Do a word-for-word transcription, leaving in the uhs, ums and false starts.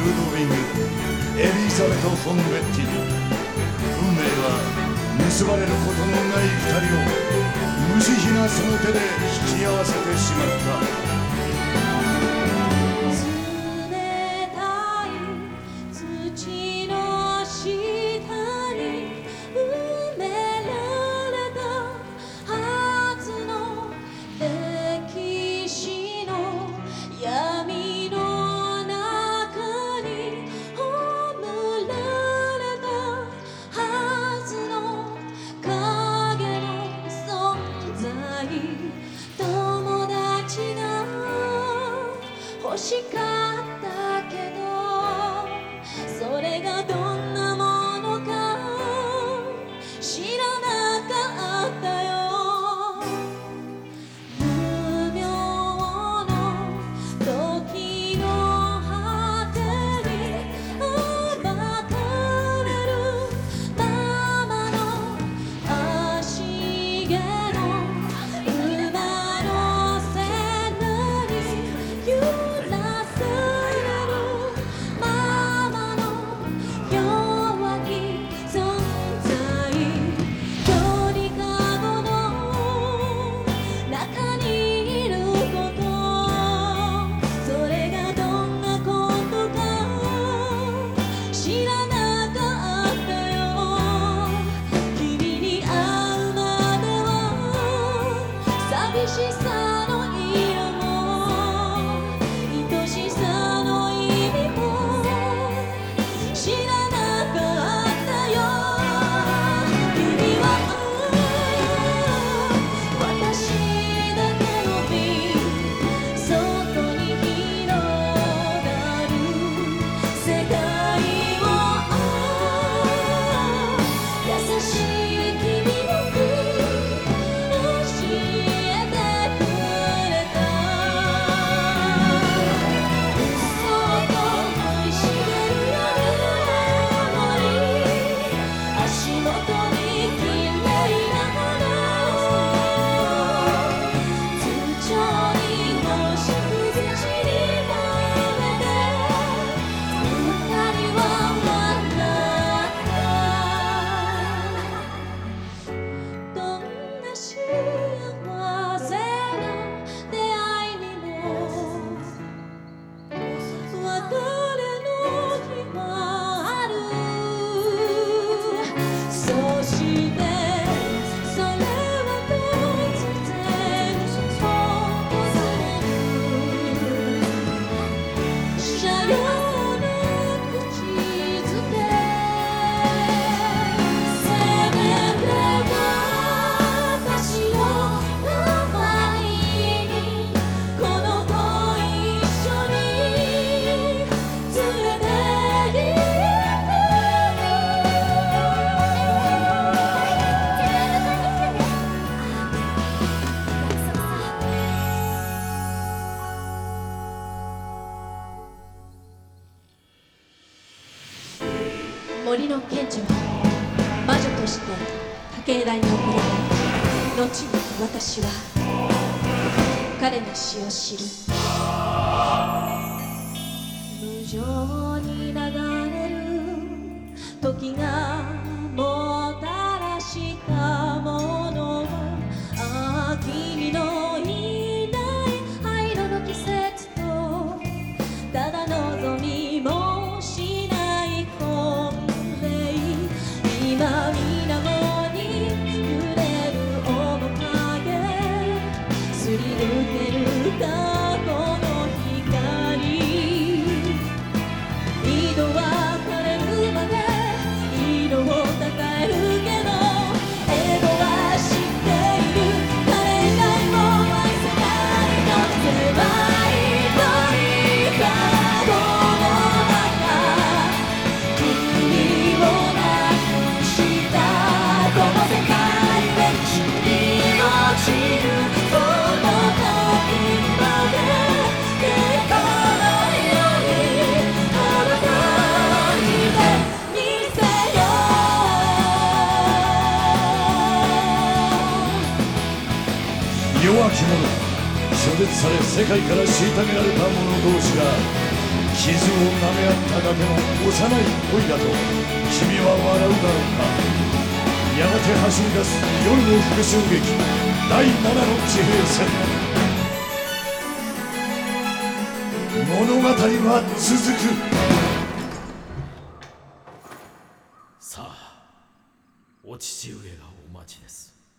ルドウィグ・エリザベト・フォン・ベッティ。運命は結ばれることのない二人を無慈悲なその手で引き合わせてしまった。 欲しかったけどそれがどんなものか知らなかったよ。無明の時の果てに暴かれるままの足毛の馬の背に揺ら寂しさの色も愛しさの意味も知らなかったよ。君は私だけの瓶外に広がる世界を優しい君の森の賢治は魔女として家系台に送られ、後に私は彼の死を知る。無情に流れる時がもたらしたものは、ああ君のいない灰色の季節とただ望みもしない本今水面に揺れる面影すり抜ける過去の光、色は枯れるまで色を抱えるけどエゴは知っている彼以外も愛せないの狭い鳥籠の中君をこの世界で地に落ちるその時まで抵抗のように届いてみせよう。弱き者、拒絶され世界から虐げられた者同士が傷を舐め合っただけの幼い恋だと君は笑うだろうか。やがて走り出す夜の復讐劇だいななの地平線。物語は続く。 さあお父上がお待ちです。